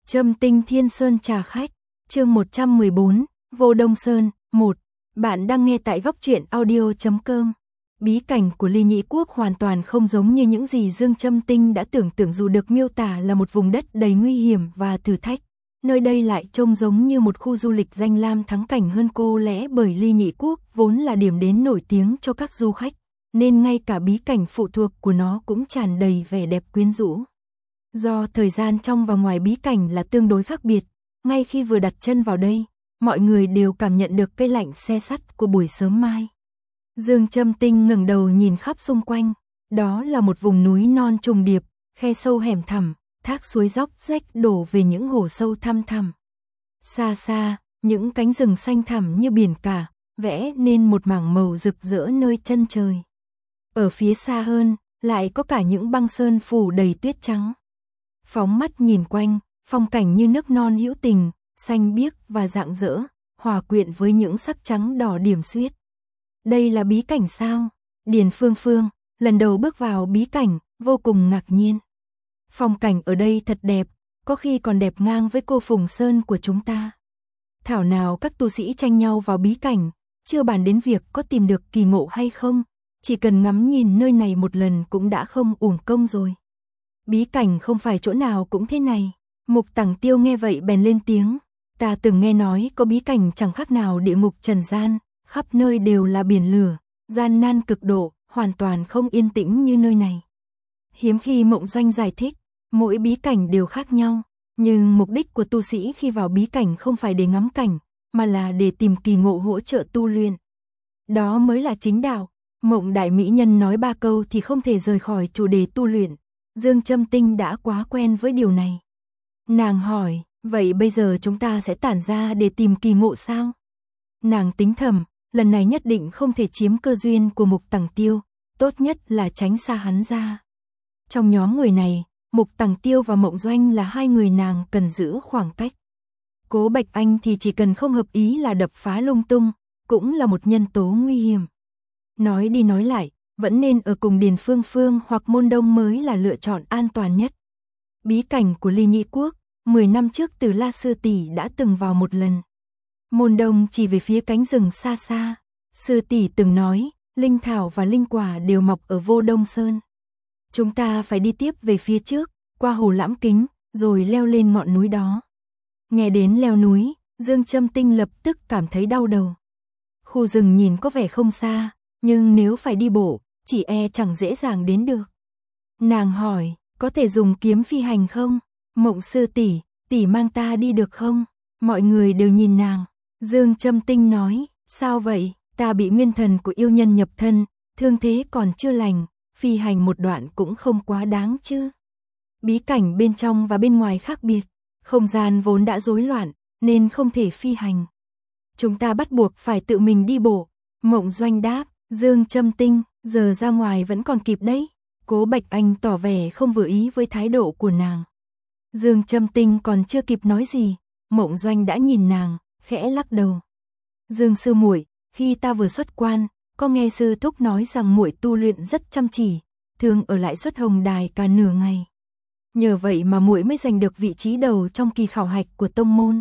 Châm Tinh Thiên Sơn trà khách, chương 114, Vô Đông Sơn, 1. Bạn đang nghe tại góc truyện audio.com. Bí cảnh của Ly Nhĩ Quốc hoàn toàn không giống như những gì Dương Châm Tinh đã tưởng tượng, dù được miêu tả là một vùng đất đầy nguy hiểm và thử thách. Nơi đây lại trông giống như một khu du lịch danh lam thắng cảnh hơn, cô lẽ bởi Ly Nhĩ Quốc vốn là điểm đến nổi tiếng cho các du khách, nên ngay cả bí cảnh phụ thuộc của nó cũng tràn đầy vẻ đẹp quyến rũ. Do thời gian trong và ngoài bí cảnh là tương đối khác biệt, ngay khi vừa đặt chân vào đây, mọi người đều cảm nhận được cái lạnh se sắt của buổi sớm mai. Dương Châm Tinh ngẩng đầu nhìn khắp xung quanh, đó là một vùng núi non trùng điệp, khe sâu hẻm thẳm, thác suối róc rách đổ về những hồ sâu thăm thẳm. Xa xa, những cánh rừng xanh thẳm như biển cả, vẽ nên một mảng màu rực rỡ nơi chân trời. Ở phía xa hơn, lại có cả những băng sơn phủ đầy tuyết trắng. Phóng mắt nhìn quanh, phong cảnh như nước non hữu tình, xanh biếc và rạng rỡ, hòa quyện với những sắc trắng đỏ điểm xuyết. Đây là bí cảnh sao? Điền Phương Phương, lần đầu bước vào bí cảnh, vô cùng ngạc nhiên. Phong cảnh ở đây thật đẹp, có khi còn đẹp ngang với cô Phùng Sơn của chúng ta. Thảo nào các tu sĩ tranh nhau vào bí cảnh, chưa bàn đến việc có tìm được kỳ ngộ hay không, chỉ cần ngắm nhìn nơi này một lần cũng đã không uổng công rồi. Bí cảnh không phải chỗ nào cũng thế này. Mục Tằng Tiêu nghe vậy bèn lên tiếng. Ta từng nghe nói có bí cảnh chẳng khác nào địa ngục trần gian, khắp nơi đều là biển lửa, gian nan cực độ, hoàn toàn không yên tĩnh như nơi này. Hiếm khi Mộng Doanh giải thích, mỗi bí cảnh đều khác nhau, nhưng mục đích của tu sĩ khi vào bí cảnh không phải để ngắm cảnh, mà là để tìm kỳ ngộ hỗ trợ tu luyện. Đó mới là chính đạo. Mộng Đại Mỹ Nhân nói 3 câu thì không thể rời khỏi chủ đề tu luyện. Dương Châm Tinh đã quá quen với điều này. Nàng hỏi, vậy bây giờ chúng ta sẽ tản ra để tìm kỳ ngộ sao? Nàng tính thầm, lần này nhất định không thể chiếm cơ duyên của Mục Tằng Tiêu, tốt nhất là tránh xa hắn ra. Trong nhóm người này, Mục Tằng Tiêu và Mộng Doanh là hai người nàng cần giữ khoảng cách. Cố Bạch Anh thì chỉ cần không hợp ý là đập phá lung tung, cũng là một nhân tố nguy hiểm. Nói đi nói lại, vẫn nên ở cùng Điền Phương Phương hoặc Môn Đông mới là lựa chọn an toàn nhất. Bí cảnh của Ly Nhĩ Quốc, 10 năm trước Từ La Sư tỷ đã từng vào một lần. Môn Đông chỉ về phía cánh rừng xa xa. Sư tỷ từng nói, linh thảo và linh quả đều mọc ở Vô Đông Sơn. Chúng ta phải đi tiếp về phía trước, qua hồ Lãm Kính, rồi leo lên ngọn núi đó. Nghe đến leo núi, Dương Châm Tinh lập tức cảm thấy đau đầu. Khu rừng nhìn có vẻ không xa, nhưng nếu phải đi bộ, chỉ e chẳng dễ dàng đến được. Nàng hỏi, có thể dùng kiếm phi hành không? Mộng sư tỷ mang ta đi được không? Mọi người đều nhìn nàng. Dương Châm Tinh nói, sao vậy? Ta bị nguyên thần của yêu nhân nhập thân, thương thế còn chưa lành, phi hành một đoạn cũng không quá đáng chứ. Bí cảnh bên trong và bên ngoài khác biệt, không gian vốn đã rối loạn, nên không thể phi hành. Chúng ta bắt buộc phải tự mình đi bộ. Mộng Doanh đáp. Dương Châm Tinh, giờ ra ngoài vẫn còn kịp đấy. Cố Bạch Anh tỏ vẻ không vừa ý với thái độ của nàng. Dương Châm Tinh còn chưa kịp nói gì, Mộng Doanh đã nhìn nàng, khẽ lắc đầu. Dương sư muội, khi ta vừa xuất quan, có nghe sư thúc nói rằng muội tu luyện rất chăm chỉ, thường ở lại Xuất Hồng Đài cả nửa ngày. Nhờ vậy mà muội mới giành được vị trí đầu trong kỳ khảo hạch của tông môn.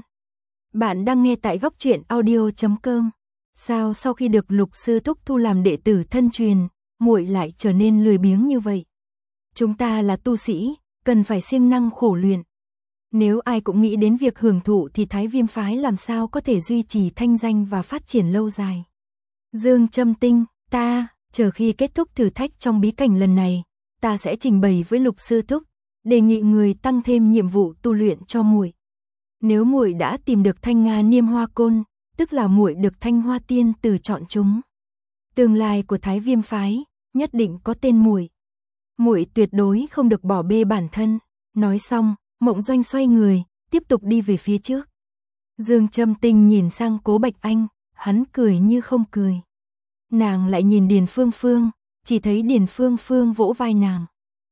Bạn đang nghe tại góc truyện audio.com. Sao sau khi được Lục sư thúc thu làm đệ tử thân truyền, muội lại trở nên lười biếng như vậy? Chúng ta là tu sĩ, cần phải siêng năng khổ luyện. Nếu ai cũng nghĩ đến việc hưởng thụ thì Thái Viêm phái làm sao có thể duy trì thanh danh và phát triển lâu dài. Dương Châm Tinh, chờ khi kết thúc thử thách trong bí cảnh lần này, ta sẽ trình bày với Lục sư thúc, đề nghị người tăng thêm nhiệm vụ tu luyện cho muội. Nếu muội đã tìm được Thanh Nga Niêm Hoa Côn, tức là muội được Thanh Hoa Tiên Tử chọn chúng. Tương lai của Thái Viêm phái nhất định có tên muội. Muội tuyệt đối không được bỏ bê bản thân. Nói xong, Mộng Doanh xoay người, tiếp tục đi về phía trước. Dương Châm Tinh nhìn sang Cố Bạch Anh, hắn cười như không cười. Nàng lại nhìn Điền Phương Phương, chỉ thấy Điền Phương Phương vỗ vai nàng.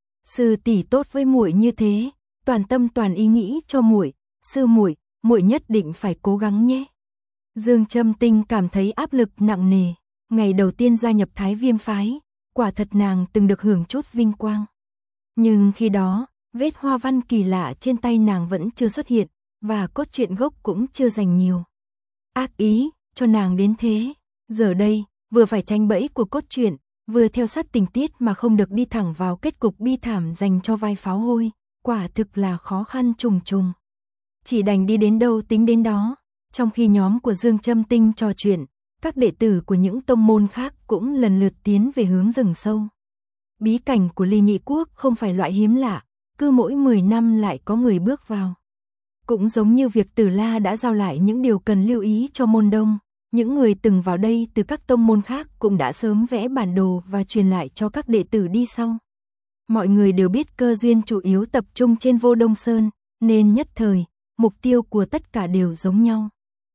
Sư tỷ tốt với muội như thế, toàn tâm toàn ý nghĩ cho muội, sư muội, muội nhất định phải cố gắng nhé. Dương Châm Tinh cảm thấy áp lực nặng nề. Ngày đầu tiên gia nhập Thái Viêm phái, quả thật nàng từng được hưởng chút vinh quang. Nhưng khi đó, Vết hoa văn kỳ lạ trên tay nàng vẫn chưa xuất hiện, và cốt truyện gốc cũng chưa dành nhiều ác ý cho nàng đến thế. Giờ đây, vừa phải tránh bẫy của cốt truyện, vừa theo sát tình tiết mà không được đi thẳng vào kết cục bi thảm dành cho vai pháo hôi, quả thực là khó khăn trùng trùng. Chỉ đành đi đến đâu tính đến đó. Trong khi nhóm của Dương Châm Tinh trò chuyện, các đệ tử của những tông môn khác cũng lần lượt tiến về hướng rừng sâu. Bí cảnh của Ly Nhị Quốc không phải loại hiếm lạ, cứ mỗi 10 năm lại có người bước vào. Cũng giống như việc Tử La đã giao lại những điều cần lưu ý cho môn đông, những người từng vào đây từ các tông môn khác cũng đã sớm vẽ bản đồ và truyền lại cho các đệ tử đi sau. Mọi người đều biết cơ duyên chủ yếu tập trung trên Vô Đông Sơn, nên nhất thời, mục tiêu của tất cả đều giống nhau.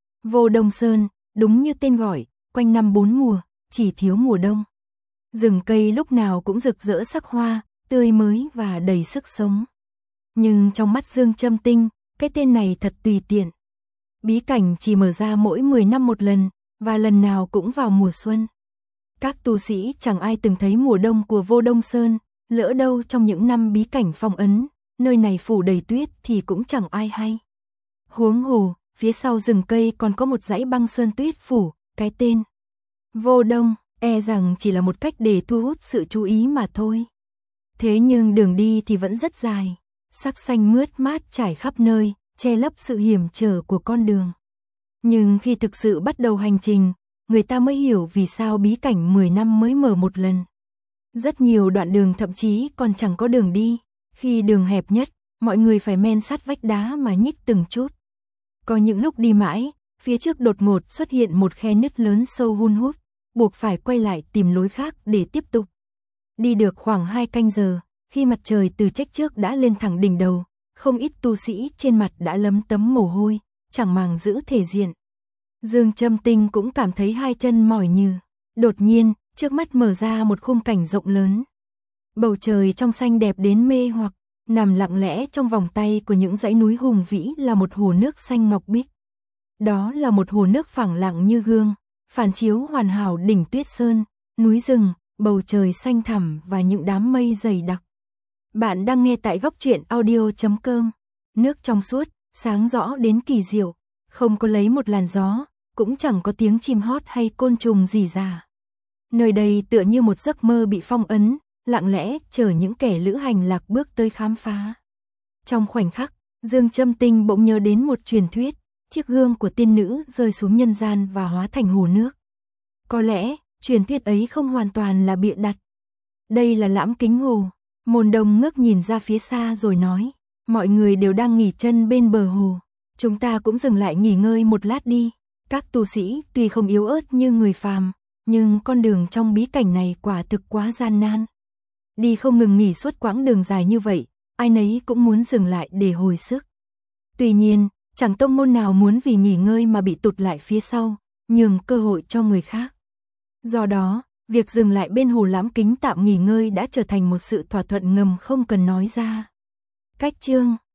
Vô Đông Sơn, đúng như tên gọi, quanh năm 4 mùa, chỉ thiếu mùa đông. Rừng cây lúc nào cũng rực rỡ sắc hoa, tươi mới và đầy sức sống. Nhưng trong mắt Dương Châm Tinh, cái tên này thật tùy tiện. Bí cảnh chỉ mở ra mỗi 10 năm một lần, và lần nào cũng vào mùa xuân. Các tu sĩ chẳng ai từng thấy mùa đông của Vô Đông Sơn, lỡ đâu trong những năm bí cảnh phong ấn, nơi này phủ đầy tuyết thì cũng chẳng ai hay. Huống hồ, phía sau rừng cây còn có một dãy băng sơn tuyết phủ, cái tên Vô Đông, e rằng chỉ là một cách để thu hút sự chú ý mà thôi. Thế nhưng đường đi thì vẫn rất dài, sắc xanh mướt mát trải khắp nơi, che lấp sự hiểm trở của con đường. Nhưng khi thực sự bắt đầu hành trình, người ta mới hiểu vì sao bí cảnh 10 năm mới mở một lần. Rất nhiều đoạn đường thậm chí còn chẳng có đường đi, khi đường hẹp nhất, mọi người phải men sát vách đá mà nhích từng chút. Có những lúc đi mãi, phía trước đột ngột xuất hiện một khe nứt lớn sâu hun hút, buộc phải quay lại tìm lối khác để tiếp tục. Đi được khoảng 2 canh giờ, khi mặt trời từ chếch trước đã lên thẳng đỉnh đầu, không ít tu sĩ trên mặt đã lấm tấm mồ hôi, chẳng màng giữ thể diện. Dương Châm Tinh cũng cảm thấy hai chân mỏi nhừ. Đột nhiên, trước mắt mở ra một khung cảnh rộng lớn. Bầu trời trong xanh đẹp đến mê hoặc, nằm lặng lẽ trong vòng tay của những dãy núi hùng vĩ là một hồ nước xanh ngọc bích. Đó là một hồ nước phẳng lặng như gương, phản chiếu hoàn hảo đỉnh Tuyết Sơn, núi rừng, bầu trời xanh thẳm và những đám mây dày đặc. Bạn đang nghe tại Góc Truyện Audio.com. Nước trong suốt, sáng rõ đến kỳ diệu, không có lấy một làn gió, cũng chẳng có tiếng chim hót hay côn trùng gì rà. Nơi đây tựa như một giấc mơ bị phong ấn, lặng lẽ chờ những kẻ lữ hành lạc bước tới khám phá. Trong khoảnh khắc, Dương Châm Tinh bỗng nhớ đến một truyền thuyết, chiếc gương của tiên nữ rơi xuống nhân gian và hóa thành hồ nước. Có lẽ, truyền thuyết ấy không hoàn toàn là bịa đặt. Đây là Lãm Kính Hồ. Môn Đông ngước nhìn ra phía xa rồi nói, mọi người đều đang nghỉ chân bên bờ hồ. Chúng ta cũng dừng lại nghỉ ngơi một lát đi. Các tu sĩ tuy không yếu ớt như người phàm, nhưng con đường trong bí cảnh này quả thực quá gian nan. Đi không ngừng nghỉ suốt quãng đường dài như vậy, ai nấy cũng muốn dừng lại để hồi sức. Tuy nhiên, chẳng tông môn nào muốn vì nghỉ ngơi mà bị tụt lại phía sau, nhường cơ hội cho người khác. Do đó, việc dừng lại bên hồ Lãm Kính tạm nghỉ ngơi đã trở thành một sự thỏa thuận ngầm không cần nói ra. Cách chương